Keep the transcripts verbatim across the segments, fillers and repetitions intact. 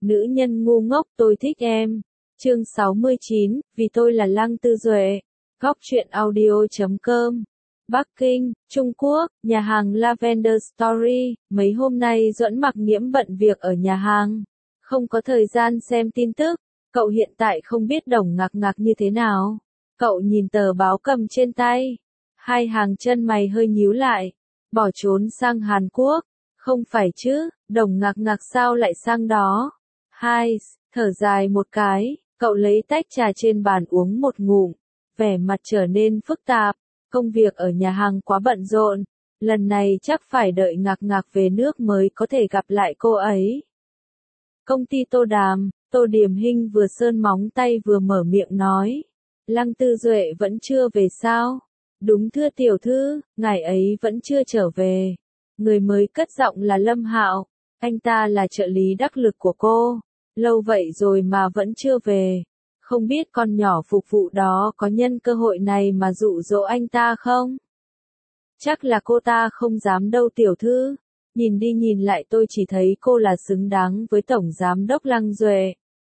Nữ nhân ngu ngốc tôi thích em. Chương sáu mươi chín, vì tôi là Lăng Tư Duệ. Góc truyện audio chấm com. Bắc Kinh, Trung Quốc, nhà hàng Lavender Story. Mấy hôm nay Duẫn Mặc Nghiễm bận việc ở nhà hàng, không có thời gian xem tin tức. Cậu hiện tại không biết Đồng Ngạc Ngạc như thế nào. Cậu nhìn tờ báo cầm trên tay, hai hàng chân mày hơi nhíu lại. Bỏ trốn sang Hàn Quốc? Không phải chứ, Đồng Ngạc Ngạc sao lại sang đó? Hai, thở dài một cái, cậu lấy tách trà trên bàn uống một ngụm, vẻ mặt trở nên phức tạp. Công việc ở nhà hàng quá bận rộn, lần này chắc phải đợi Ngạc Ngạc về nước mới có thể gặp lại cô ấy. Công ty Tô Đàm, Tô Điềm Hinh vừa sơn móng tay vừa mở miệng nói. Lăng Tư Duệ vẫn chưa về sao? Đúng thưa tiểu thư, ngài ấy vẫn chưa trở về. Người mới cất giọng là Lâm Hạo, anh ta là trợ lý đắc lực của cô. Lâu vậy rồi mà vẫn chưa về. Không biết con nhỏ phục vụ đó có nhân cơ hội này mà dụ dỗ anh ta không? Chắc là cô ta không dám đâu tiểu thư. Nhìn đi nhìn lại tôi chỉ thấy cô là xứng đáng với Tổng Giám đốc Lăng Duệ.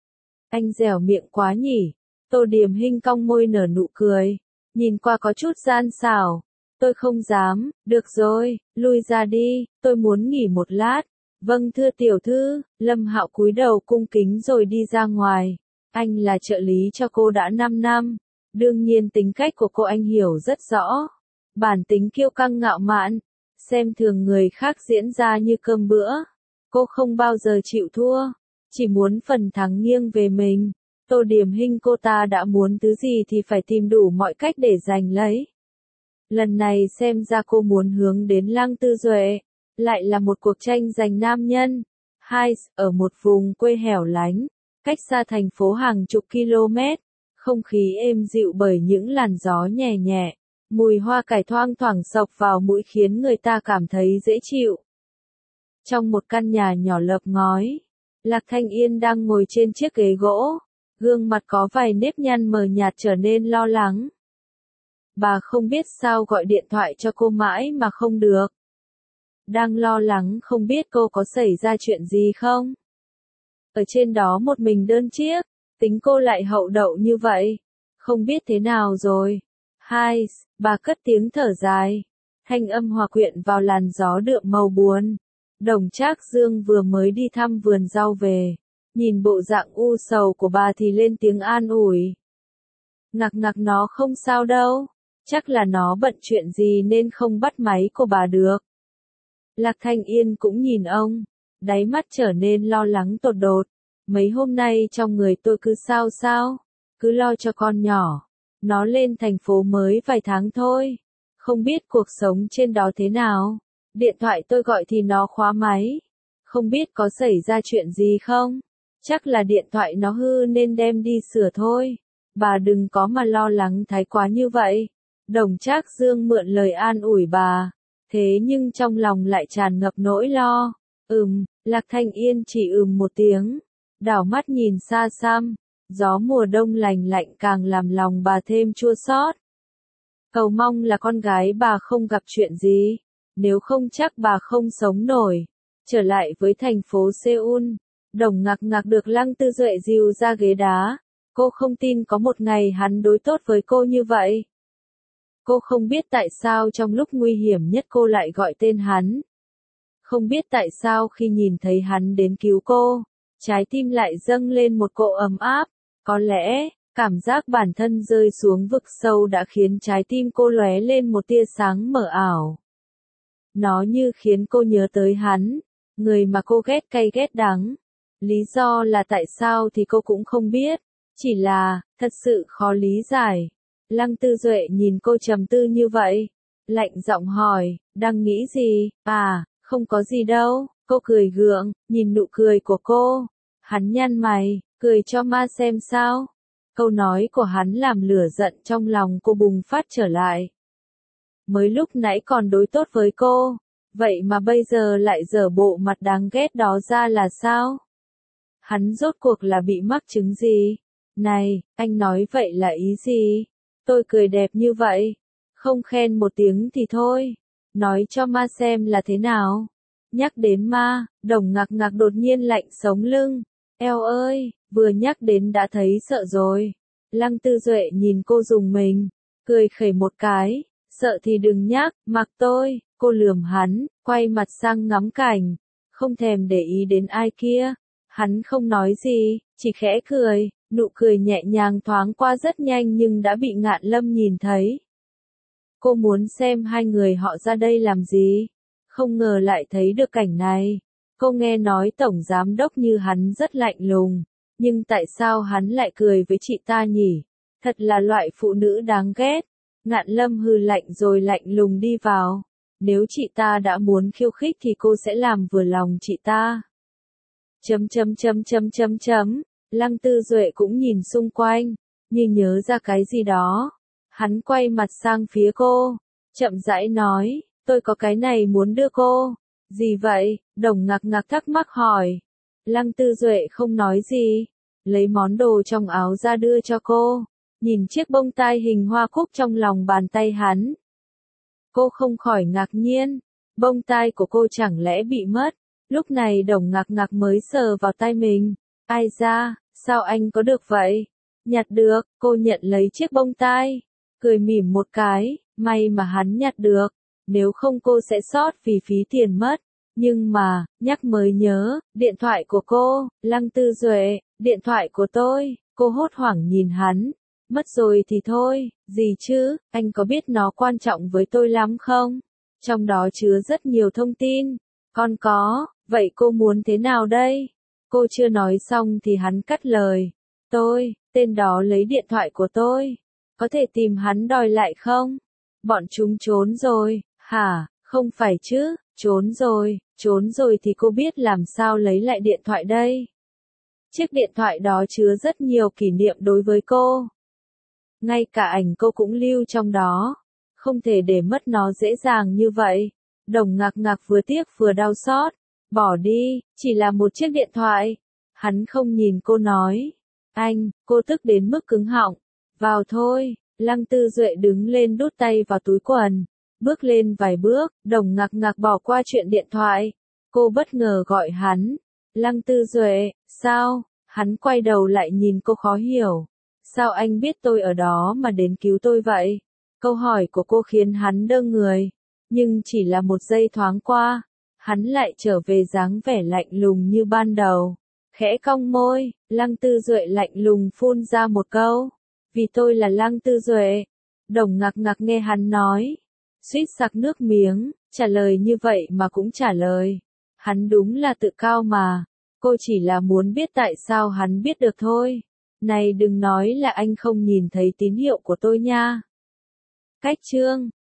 Anh dẻo miệng quá nhỉ. Tô Điềm Hinh cong môi nở nụ cười, nhìn qua có chút gian xảo. Tôi không dám, được rồi, lui ra đi, tôi muốn nghỉ một lát. Vâng thưa tiểu thư. Lâm Hạo cúi đầu cung kính rồi đi ra ngoài. Anh là trợ lý cho cô đã năm năm. Đương nhiên tính cách của cô anh hiểu rất rõ. Bản tính kiêu căng ngạo mạn, xem thường người khác diễn ra như cơm bữa. Cô không bao giờ chịu thua, chỉ muốn phần thắng nghiêng về mình. Tô Điềm Hinh cô ta đã muốn thứ gì thì phải tìm đủ mọi cách để giành lấy. Lần này xem ra cô muốn hướng đến Lăng Tư Duệ, lại là một cuộc tranh giành nam nhân. Hai, ở một vùng quê hẻo lánh, cách xa thành phố hàng chục km, không khí êm dịu bởi những làn gió nhẹ nhẹ, mùi hoa cải thoang thoảng xộc vào mũi khiến người ta cảm thấy dễ chịu. Trong một căn nhà nhỏ lợp ngói, Lạc Thanh Yên đang ngồi trên chiếc ghế gỗ, gương mặt có vài nếp nhăn mờ nhạt trở nên lo lắng. Bà không biết sao gọi điện thoại cho cô mãi mà không được. Đang lo lắng không biết cô có xảy ra chuyện gì không? Ở trên đó một mình đơn chiếc, tính cô lại hậu đậu như vậy. Không biết thế nào rồi. Hai, bà cất tiếng thở dài. Thanh âm hòa quyện vào làn gió đượm màu buồn. Đồng Trác Dương vừa mới đi thăm vườn rau về. Nhìn bộ dạng u sầu của bà thì lên tiếng an ủi. Ngạc Ngạc nó không sao đâu. Chắc là nó bận chuyện gì nên không bắt máy của bà được. Lạc Thanh Yên cũng nhìn ông, đáy mắt trở nên lo lắng tột đột. Mấy hôm nay trong người tôi cứ sao sao, cứ lo cho con nhỏ. Nó lên thành phố mới vài tháng thôi, không biết cuộc sống trên đó thế nào. Điện thoại tôi gọi thì nó khóa máy. Không biết có xảy ra chuyện gì không? Chắc là điện thoại nó hư nên đem đi sửa thôi. Bà đừng có mà lo lắng thái quá như vậy. Đồng Trác Dương mượn lời an ủi bà. Thế nhưng trong lòng lại tràn ngập nỗi lo. Ừm, Lạc Thanh Yên chỉ ừm một tiếng. Đảo mắt nhìn xa xăm. Gió mùa đông lành lạnh càng làm lòng bà thêm chua xót. Cầu mong là con gái bà không gặp chuyện gì. Nếu không chắc bà không sống nổi. Trở lại với thành phố Seoul, Đồng Ngạc Ngạc được Lăng Tư Duệ dìu ra ghế đá. Cô không tin có một ngày hắn đối tốt với cô như vậy. Cô không biết tại sao trong lúc nguy hiểm nhất cô lại gọi tên hắn. Không biết tại sao khi nhìn thấy hắn đến cứu cô, trái tim lại dâng lên một cỗ ấm áp. Có lẽ, cảm giác bản thân rơi xuống vực sâu đã khiến trái tim cô lóe lên một tia sáng mờ ảo. Nó như khiến cô nhớ tới hắn, người mà cô ghét cay ghét đắng. Lý do là tại sao thì cô cũng không biết, chỉ là, thật sự khó lý giải. Lăng Tư Duệ nhìn cô trầm tư như vậy, lạnh giọng hỏi, đang nghĩ gì? À, không có gì đâu, cô cười gượng, nhìn nụ cười của cô. Hắn nhăn mày, cười cho ma xem sao. Câu nói của hắn làm lửa giận trong lòng cô bùng phát trở lại. Mới lúc nãy còn đối tốt với cô, vậy mà bây giờ lại dở bộ mặt đáng ghét đó ra là sao? Hắn rốt cuộc là bị mắc chứng gì? Này, anh nói vậy là ý gì? Tôi cười đẹp như vậy, không khen một tiếng thì thôi. Nói cho ma xem là thế nào? Nhắc đến ma, Đồng Ngạc Ngạc đột nhiên lạnh sống lưng. Eo ơi, vừa nhắc đến đã thấy sợ rồi. Lăng Tư Duệ nhìn cô dùng mình, cười khẩy một cái, sợ thì đừng nhắc, mặc tôi, cô lườm hắn, quay mặt sang ngắm cảnh, không thèm để ý đến ai kia. Hắn không nói gì, chỉ khẽ cười, nụ cười nhẹ nhàng thoáng qua rất nhanh nhưng đã bị Ngạn Lâm nhìn thấy. Cô muốn xem hai người họ ra đây làm gì, không ngờ lại thấy được cảnh này. Cô nghe nói tổng giám đốc như hắn rất lạnh lùng, nhưng tại sao hắn lại cười với chị ta nhỉ? Thật là loại phụ nữ đáng ghét. Ngạn Lâm hừ lạnh rồi lạnh lùng đi vào. Nếu chị ta đã muốn khiêu khích thì cô sẽ làm vừa lòng chị ta. Chấm chấm chấm chấm chấm chấm. Lăng Tư Duệ cũng nhìn xung quanh, như nhớ ra cái gì đó. Hắn quay mặt sang phía cô, chậm rãi nói, tôi có cái này muốn đưa cô. Gì vậy? Đồng Ngạc Ngạc thắc mắc hỏi. Lăng Tư Duệ không nói gì, lấy món đồ trong áo ra đưa cho cô, nhìn chiếc bông tai hình hoa cúc trong lòng bàn tay hắn. Cô không khỏi ngạc nhiên, bông tai của cô chẳng lẽ bị mất? Lúc này Đồng Ngạc Ngạc mới sờ vào tay mình. Ai da, sao anh có được vậy? Nhặt được, cô nhận lấy chiếc bông tai, cười mỉm một cái, may mà hắn nhặt được, nếu không cô sẽ sót vì phí tiền mất. Nhưng mà, nhắc mới nhớ, điện thoại của cô, Lăng Tư Duệ, điện thoại của tôi, cô hốt hoảng nhìn hắn. Mất rồi thì thôi, gì chứ, anh có biết nó quan trọng với tôi lắm không? Trong đó chứa rất nhiều thông tin. Con có, vậy cô muốn thế nào đây? Cô chưa nói xong thì hắn cắt lời. Tôi, tên đó lấy điện thoại của tôi. Có thể tìm hắn đòi lại không? Bọn chúng trốn rồi, hả? Không phải chứ, trốn rồi, trốn rồi thì cô biết làm sao lấy lại điện thoại đây. Chiếc điện thoại đó chứa rất nhiều kỷ niệm đối với cô. Ngay cả ảnh cô cũng lưu trong đó. Không thể để mất nó dễ dàng như vậy. Đồng Ngạc Ngạc vừa tiếc vừa đau xót. Bỏ đi, chỉ là một chiếc điện thoại. Hắn không nhìn cô nói. Anh, cô tức đến mức cứng họng. Vào thôi, Lăng Tư Duệ đứng lên đút tay vào túi quần. Bước lên vài bước, Đồng Ngạc Ngạc bỏ qua chuyện điện thoại. Cô bất ngờ gọi hắn. Lăng Tư Duệ, sao? Hắn quay đầu lại nhìn cô khó hiểu. Sao anh biết tôi ở đó mà đến cứu tôi vậy? Câu hỏi của cô khiến hắn đơ người. Nhưng chỉ là một giây thoáng qua, hắn lại trở về dáng vẻ lạnh lùng như ban đầu. Khẽ cong môi, Lăng Tư Duệ lạnh lùng phun ra một câu. Vì tôi là Lăng Tư Duệ. Đồng Ngạc Ngạc nghe hắn nói. Suýt sặc nước miếng, trả lời như vậy mà cũng trả lời. Hắn đúng là tự cao mà. Cô chỉ là muốn biết tại sao hắn biết được thôi. Này đừng nói là anh không nhìn thấy tín hiệu của tôi nha. Cách chương